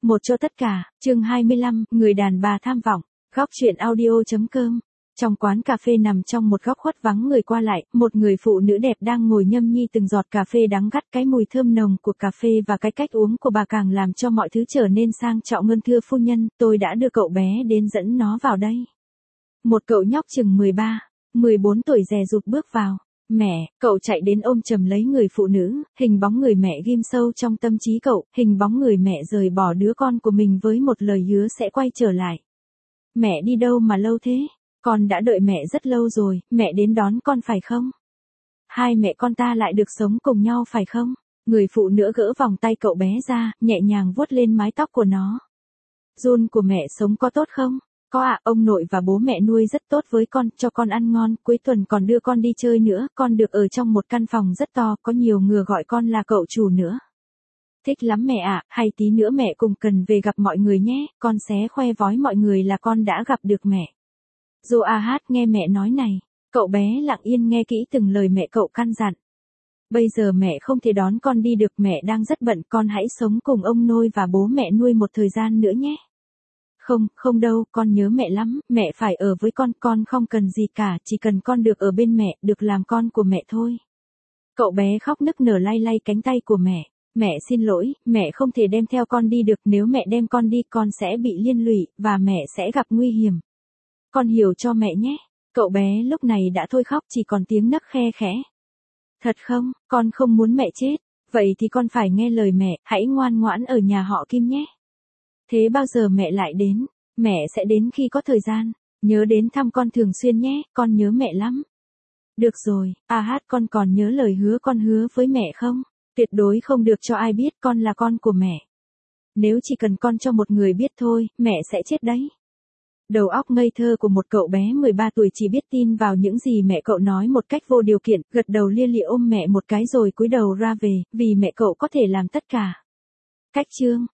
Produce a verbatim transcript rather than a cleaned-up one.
Một cho tất cả, chương hai mươi lăm, người đàn bà tham vọng, góc truyện audio.com. Trong quán cà phê nằm trong một góc khuất vắng người qua lại, một người phụ nữ đẹp đang ngồi nhâm nhi từng giọt cà phê đắng gắt, cái mùi thơm nồng của cà phê và cái cách uống của bà càng làm cho mọi thứ trở nên sang trọng hơn. Thưa phu nhân, tôi đã đưa cậu bé đến dẫn nó vào đây. Một cậu nhóc chừng mười ba, mười bốn tuổi dè dụt bước vào. Mẹ, cậu chạy đến ôm chầm lấy người phụ nữ, hình bóng người mẹ ghim sâu trong tâm trí cậu, hình bóng người mẹ rời bỏ đứa con của mình với một lời hứa sẽ quay trở lại. Mẹ đi đâu mà lâu thế? Con đã đợi mẹ rất lâu rồi, mẹ đến đón con phải không? Hai mẹ con ta lại được sống cùng nhau phải không? Người phụ nữ gỡ vòng tay cậu bé ra, nhẹ nhàng vuốt lên mái tóc của nó. Jun của mẹ sống có tốt không? Có ạ, ông nội và bố mẹ nuôi rất tốt với con, cho con ăn ngon, cuối tuần còn đưa con đi chơi nữa, con được ở trong một căn phòng rất to, có nhiều người gọi con là cậu chủ nữa. Thích lắm mẹ ạ, hay tí nữa mẹ cùng cần về gặp mọi người nhé, con sẽ khoe với mọi người là con đã gặp được mẹ. Joahat nghe mẹ nói này, cậu bé lặng yên nghe kỹ từng lời mẹ cậu căn dặn. Bây giờ mẹ không thể đón con đi được, mẹ đang rất bận, con hãy sống cùng ông nội và bố mẹ nuôi một thời gian nữa nhé. Không, không đâu, con nhớ mẹ lắm, mẹ phải ở với con, con không cần gì cả, chỉ cần con được ở bên mẹ, được làm con của mẹ thôi. Cậu bé khóc nức nở lay lay cánh tay của mẹ. Mẹ xin lỗi, mẹ không thể đem theo con đi được, nếu mẹ đem con đi con sẽ bị liên lụy, và mẹ sẽ gặp nguy hiểm. Con hiểu cho mẹ nhé. Cậu bé lúc này đã thôi khóc, chỉ còn tiếng nấc khe khẽ. Thật không, con không muốn mẹ chết, vậy thì con phải nghe lời mẹ, hãy ngoan ngoãn ở nhà họ Kim nhé. Thế bao giờ mẹ lại đến? Mẹ sẽ đến khi có thời gian. Nhớ đến thăm con thường xuyên nhé, con nhớ mẹ lắm. Được rồi, à hát con còn nhớ lời hứa con hứa với mẹ không? Tuyệt đối không được cho ai biết con là con của mẹ. Nếu chỉ cần con cho một người biết thôi, mẹ sẽ chết đấy. Đầu óc ngây thơ của một cậu bé mười ba tuổi chỉ biết tin vào những gì mẹ cậu nói một cách vô điều kiện, gật đầu lia lịa ôm mẹ một cái rồi cúi đầu ra về, vì mẹ cậu có thể làm tất cả. Cách chương